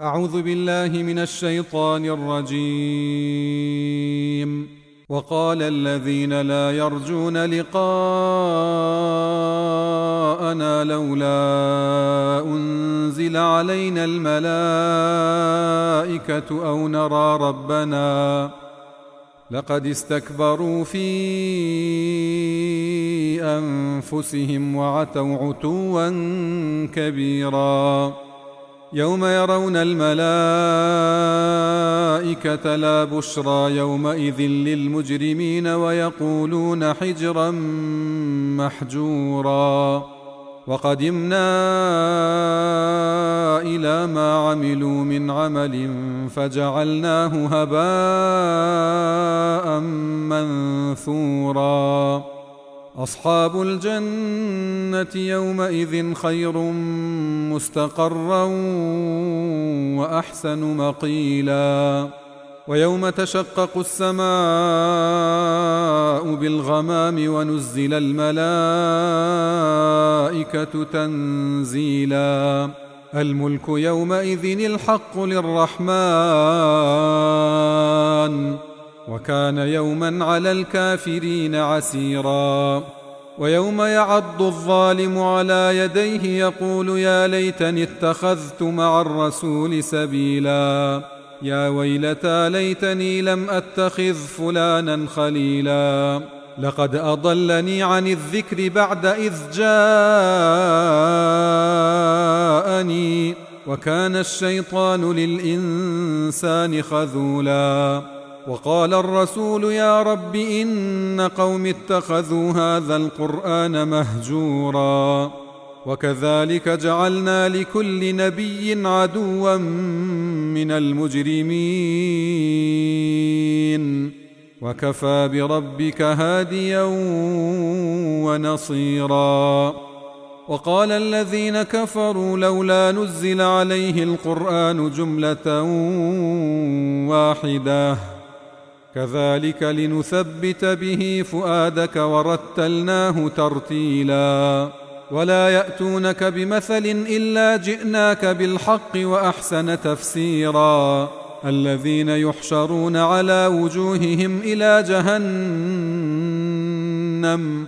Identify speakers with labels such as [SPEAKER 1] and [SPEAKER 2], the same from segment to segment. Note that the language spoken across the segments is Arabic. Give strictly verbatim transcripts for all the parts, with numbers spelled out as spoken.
[SPEAKER 1] أعوذ بالله من الشيطان الرجيم. وقال الذين لا يرجون لقاءنا لولا أنزل علينا الملائكة أو نرى ربنا لقد استكبروا في أنفسهم وعتوا عتوا كبيرا. يوم يرون الملائكة لا بشرى يومئذ للمجرمين ويقولون حجرا محجورا. وقدمنا إلى ما عملوا من عمل فجعلناه هباء منثورا. أصحاب الجنة يومئذ خير مستقرا وأحسن مقيلا. ويوم تشقق السماء بالغمام ونزل الملائكة تنزيلا. الملك يومئذ الحق للرحمن وكان يوما على الكافرين عسيرا. ويوم يعض الظالم على يديه يقول يا ليتني اتخذت مع الرسول سبيلا. يا ويلتى ليتني لم أتخذ فلانا خليلا. لقد أضلني عن الذكر بعد إذ جاءني وكان الشيطان للإنسان خذولا. وقال الرسول يا رب إن قوم اتخذوا هذا القرآن مهجورا. وكذلك جعلنا لكل نبي عدوا من المجرمين وكفى بربك هاديا ونصيرا. وقال الذين كفروا لولا نزل عليه القرآن جملة واحدة كذلك لنثبت به فؤادك ورتلناه ترتيلا. ولا يأتونك بمثل إلا جئناك بالحق وأحسن تفسيرا. الذين يحشرون على وجوههم إلى جهنم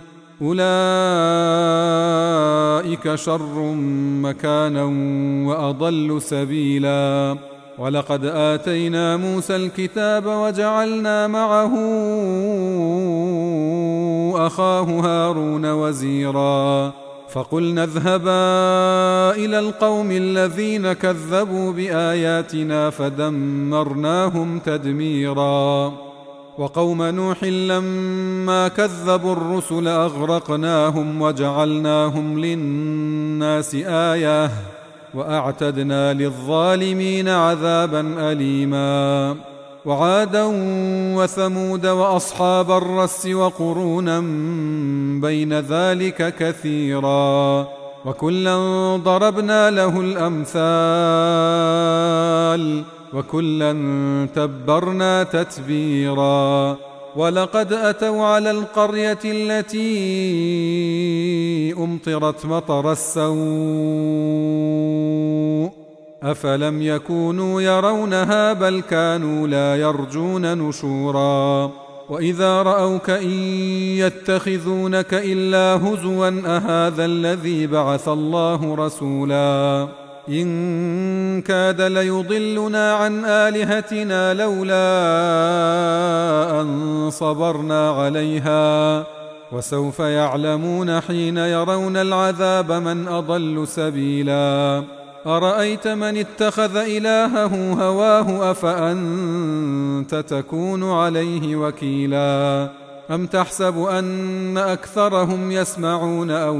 [SPEAKER 1] أولئك شر مكانا وأضل سبيلا. ولقد آتينا موسى الكتاب وجعلنا معه أخاه هارون وزيرا. فقلنا اذهبا إلى القوم الذين كذبوا بآياتنا فدمرناهم تدميرا. وقوم نوح لما كذبوا الرسل أغرقناهم وجعلناهم للناس آية وأعتدنا للظالمين عذابا أليما. وعادا وثمود وأصحاب الرس وقرونا بين ذلك كثيرا. وكلا ضربنا له الأمثال وكلا تبرنا تتبيرا. ولقد أتوا على القرية التي أمطرت مطر السوء أفلم يكونوا يرونها بل كانوا لا يرجون نشورا. وإذا رأوك إن يتخذونك إلا هزوا أهذا الذي بعث الله رسولا. إن كاد ليضلنا عن آلهتنا لولا أن صبرنا عليها وسوف يعلمون حين يرون العذاب من أضل سبيلا. أرأيت من اتخذ إلهه هواه أفأنت تكون عليه وكيلا. أم تحسب أن أكثرهم يسمعون أو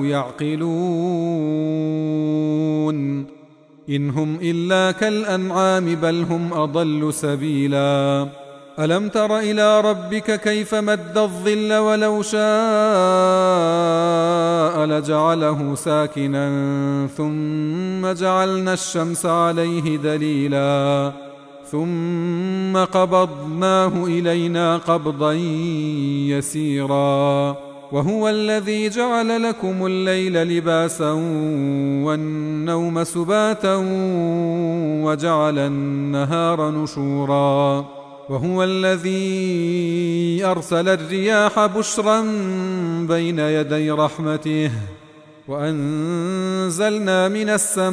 [SPEAKER 1] يعقلون إن هم إلا كالأنعام بل هم أضل سبيلا. ألم تر إلى ربك كيف مد الظل ولو شاء لجعله ساكنا ثم جعلنا الشمس عليه دليلا ثم قبضناه إلينا قبضا يسيرا. وهو الذي جعل لكم الليل لباسا والنوم سباتا وجعل النهار نشورا وهو الذي أرسل الرياح بشرا بين يدي رحمته وأنزلنا من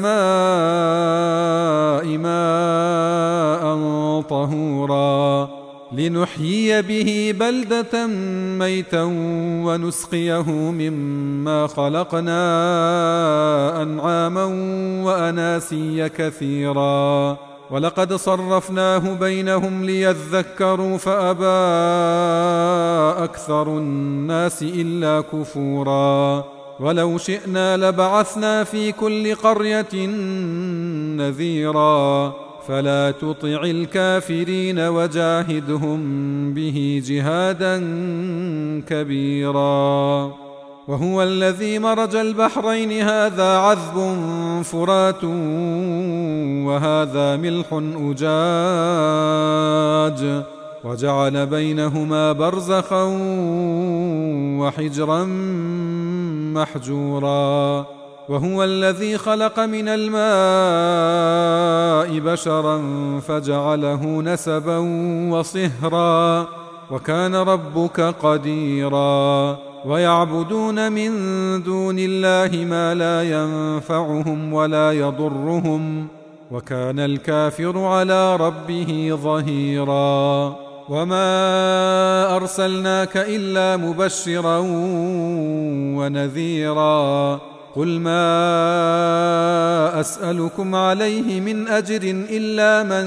[SPEAKER 1] السماء ماء طهورا لنحيي به بلدة ميتا ونسقيه مما خلقنا أنعاما وأناسيا كثيرا ولقد صرفناه بينهم ليذكروا فأبى أكثر الناس إلا كفورا ولو شئنا لبعثنا في كل قرية نذيرا فلا تطع الكافرين وجاهدهم به جهادا كبيرا وهو الذي مرج البحرين هذا عذب فرات وهذا ملح أجاج وجعل بينهما برزخا وحجرا محجورا وهو الذي خلق من الماء بشرا فجعله نسبا وصهرا وكان ربك قديرا ويعبدون من دون الله ما لا ينفعهم ولا يضرهم وكان الكافر على ربه ظهيرا وما أرسلناك إلا مبشرا ونذيرا قل ما أسألكم عليه من أجر إلا من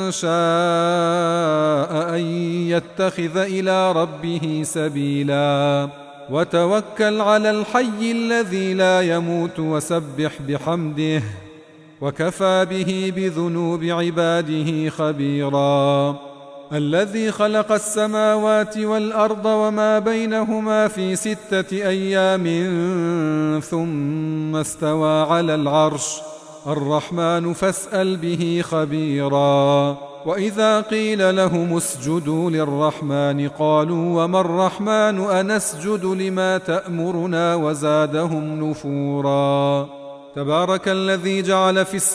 [SPEAKER 1] شاء أن يتخذ إلى ربه سبيلا وتوكل على الحي الذي لا يموت وسبح بحمده وكفى به بذنوب عباده خبيرا الذي خلق السماوات والأرض وما بينهما في ستة أيام ثم استوى على العرش الرحمن فاسأل به خبيرا وإذا قيل لهم اسجدوا للرحمن قالوا وما الرحمن أنسجد لما تأمرنا وزادهم نفورا تبارك الذي جعل في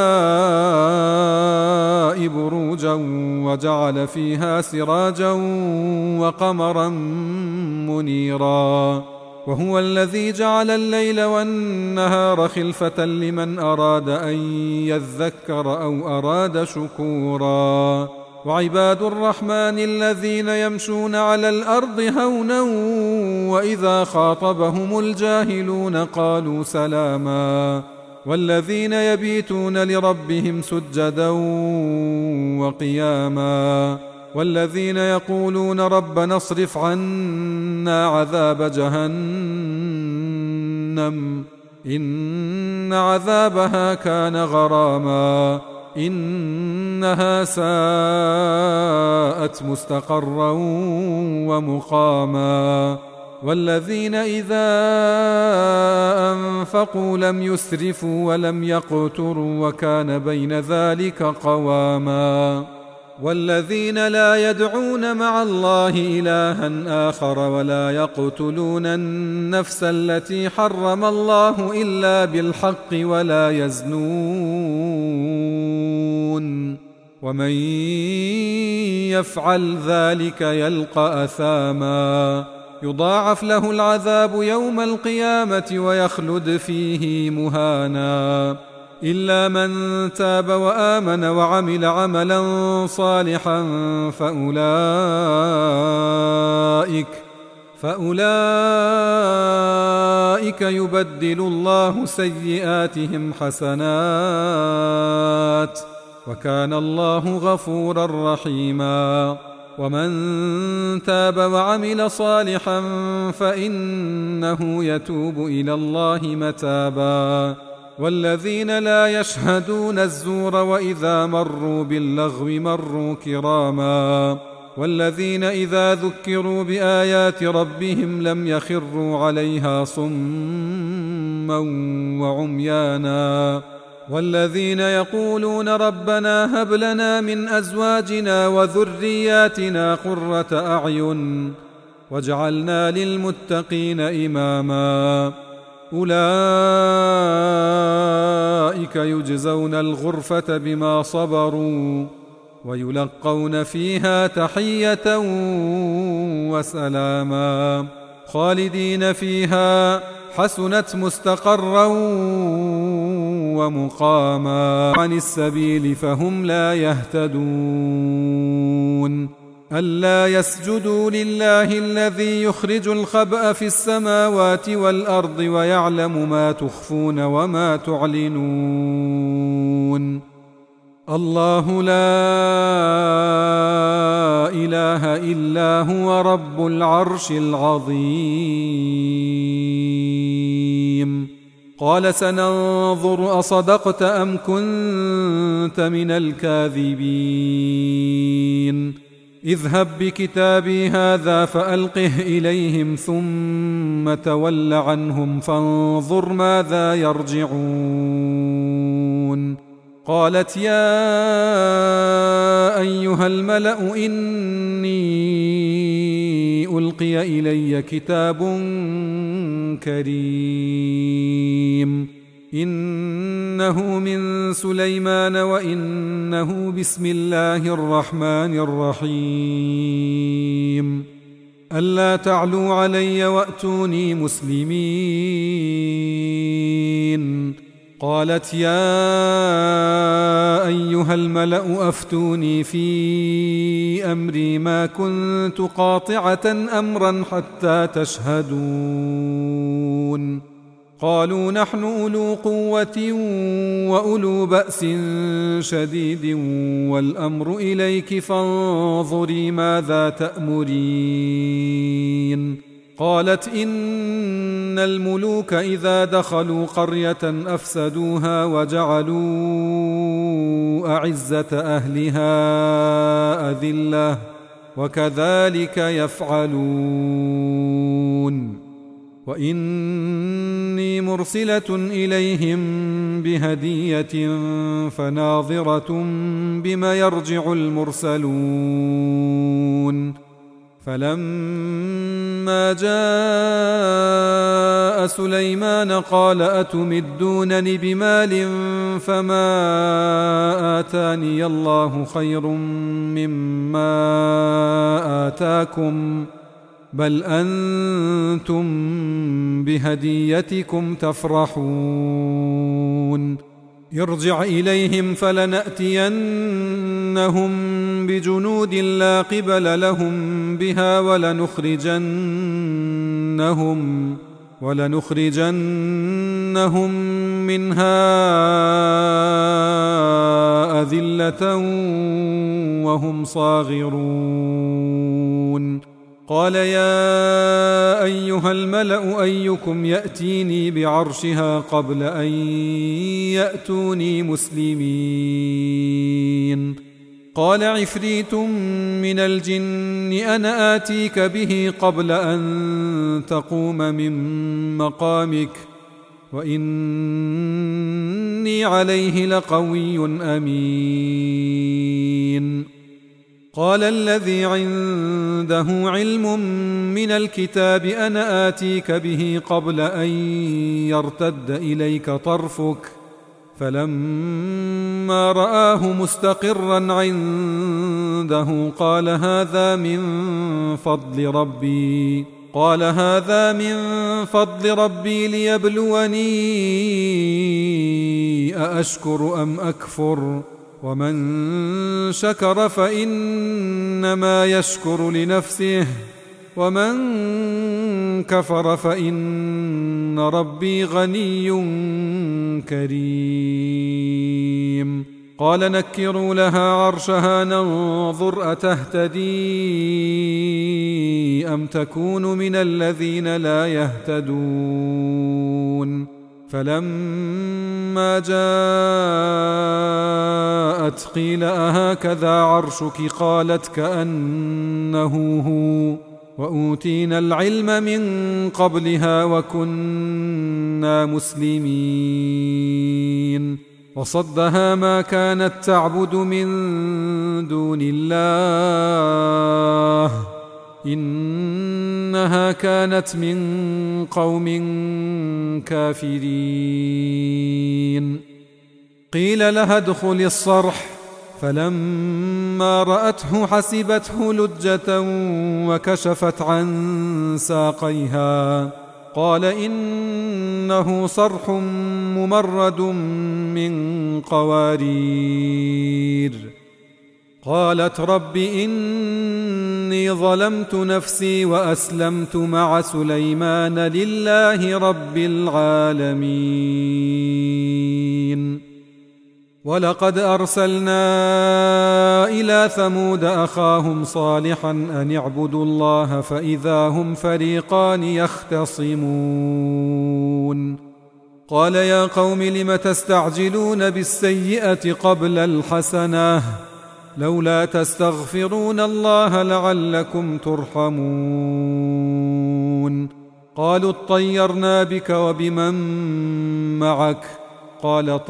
[SPEAKER 1] السماء بروجا وجعل فيها سراجا وقمرا منيرا وهو الذي جعل الليل والنهار خلفة لمن أراد أن يذكر أو أراد شكورا وعباد الرحمن الذين يمشون على الأرض هونا وإذا خاطبهم الجاهلون قالوا سلاما والذين يبيتون لربهم سجدا وقياما والذين يقولون ربنا اصرف عنا عذاب جهنم إن عذابها كان غراما إنها ساءت مستقرا ومقاما والذين إذا أنفقوا لم يسرفوا ولم يقتروا وكان بين ذلك قواما والذين لا يدعون مع الله إلها آخر ولا يقتلون النفس التي حرم الله إلا بالحق ولا يزنون ومن يفعل ذلك يلقى أثاما يضاعف له العذاب يوم القيامة ويخلد فيه مهانا إلا من تاب وآمن وعمل عملا صالحا فأولئك فأولئك يبدل الله سيئاتهم حسنات وكان الله غفورا رحيما ومن تاب وعمل صالحا فإنه يتوب إلى الله متابا والذين لا يشهدون الزور وإذا مروا باللغو مروا كراما والذين إذا ذكروا بآيات ربهم لم يخروا عليها صما وعميانا والذين يقولون ربنا هب لنا من أزواجنا وذرياتنا قرة أعين وجعلنا للمتقين إماما أولئك يجزون الغرفة بما صبروا ويلقون فيها تحية وسلاما خالدين فيها حسنت مستقرا ومقاما عن السبيل فهم لا يهتدون ألا يسجدوا لله الذي يخرج الخبأ في السماوات والأرض ويعلم ما تخفون وما تعلنون الله لا إله إلا هو رب العرش العظيم قال سننظر أصدقت أم كنت من الكاذبين اذهب بكتابي هذا فألقه إليهم ثم تول عنهم فانظر ماذا يرجعون قالت يا أيها الملأ إني ألقي إلي كتاب كريم إنه من سليمان وإنه بسم الله الرحمن الرحيم ألا تعلوا علي وأتوني مسلمين قالت يا أيها الملأ أفتوني في أمري ما كنت قاطعة أمرا حتى تشهدون قالوا نحن أولو قوة وأولو بأس شديد والأمر إليك فانظري ماذا تأمرين قالت إن الملوك إذا دخلوا قرية أفسدوها وجعلوا أعزة أهلها أذلة وكذلك يفعلون وإني مرسلة إليهم بهدية فناظرة بما يرجع المرسلون فلما جاء سليمان قال أتمدونني بمال فما آتاني الله خير مما آتاكم بل أنتم بهديتكم تفرحون ارجع إليهم فلنأتينهم بجنود لا قبل لهم بها ولنخرجنهم ولنخرجنهم منها أذلة وهم صاغرون قال يا أيها الملأ أيكم يأتيني بعرشها قبل أن يأتوني مسلمين قال عفريت من الجن أنا آتيك به قبل أن تقوم من مقامك وإني عليه لقوي أمين قال الذي عنده علم من الكتاب أنا آتيك به قبل أن يرتد إليك طرفك فلما رآه مستقرا عنده قال هذا من فضل ربي قال هذا من فضل ربي ليبلوني أأشكر أم أكفر ومن شكر فإنما يشكر لنفسه ومن كفر فإن ربي غني كريم قال نكروا لها عرشها ننظر أتهتدي أم تكون من الذين لا يهتدون فلما جاءت قيل أهكذا عرشك قالت كأنه هو وأوتينا العلم من قبلها وكنا مسلمين وصدها ما كانت تعبد من دون الله إنها كانت من قوم كافرين. قيل لها ادخل الصرح، فلما رأته حسبته لجة وكشفت عن ساقيها. قال إنه صرح ممرد من قوارير. قالت رب إني ظلمت نفسي وأسلمت مع سليمان لله رب العالمين. ولقد أرسلنا إلى ثمود أخاهم صالحا أن اعبدوا الله فإذا هم فريقان يختصمون. قال يا قوم لم تستعجلون بالسيئة قبل الحسنة لولا تستغفرون الله لعلكم ترحمون. قالوا اطيرنا بك وبمن معك قال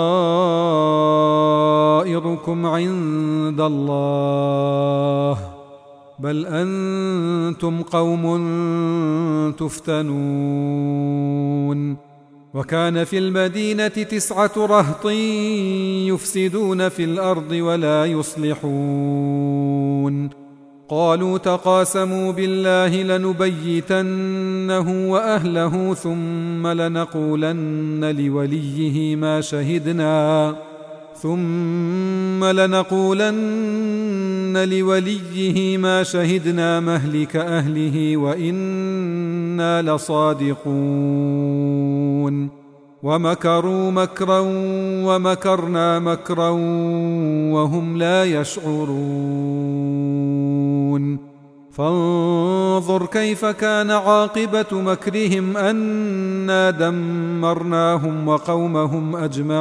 [SPEAKER 1] طائركم عند الله بل أنتم قوم تفتنون. وكان في المدينة تسعة رهط يفسدون في الأرض ولا يصلحون. قالوا تقاسموا بالله لنبيتنه وأهله ثم لنقولن لوليه ما شهدنا ثم لنقولن لوليه ما شهدنا مهلك أهله وإنا لصادقون. ومكروا مكرا ومكرنا مكرا وهم لا يشعرون. فانظر كيف كان عاقبة مكرهم أنا دمرناهم وقومهم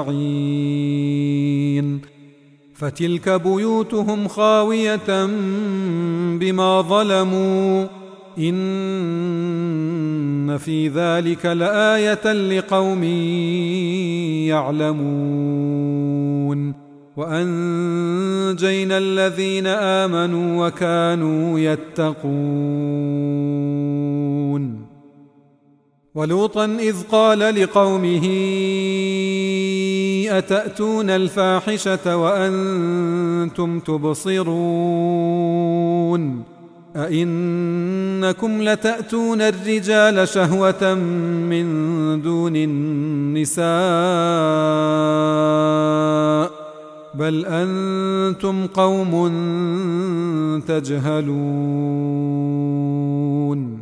[SPEAKER 1] أجمعين. فتلك بيوتهم خاوية بما ظلموا إن في ذلك لآية لقوم يعلمون. وأنجينا الذين آمنوا وكانوا يتقون. ولوطا إذ قال لقومه أتأتون الفاحشة وأنتم تبصرون أئنكم لتأتون الرجال شهوة من دون النساء بل أنتم قوم تجهلون.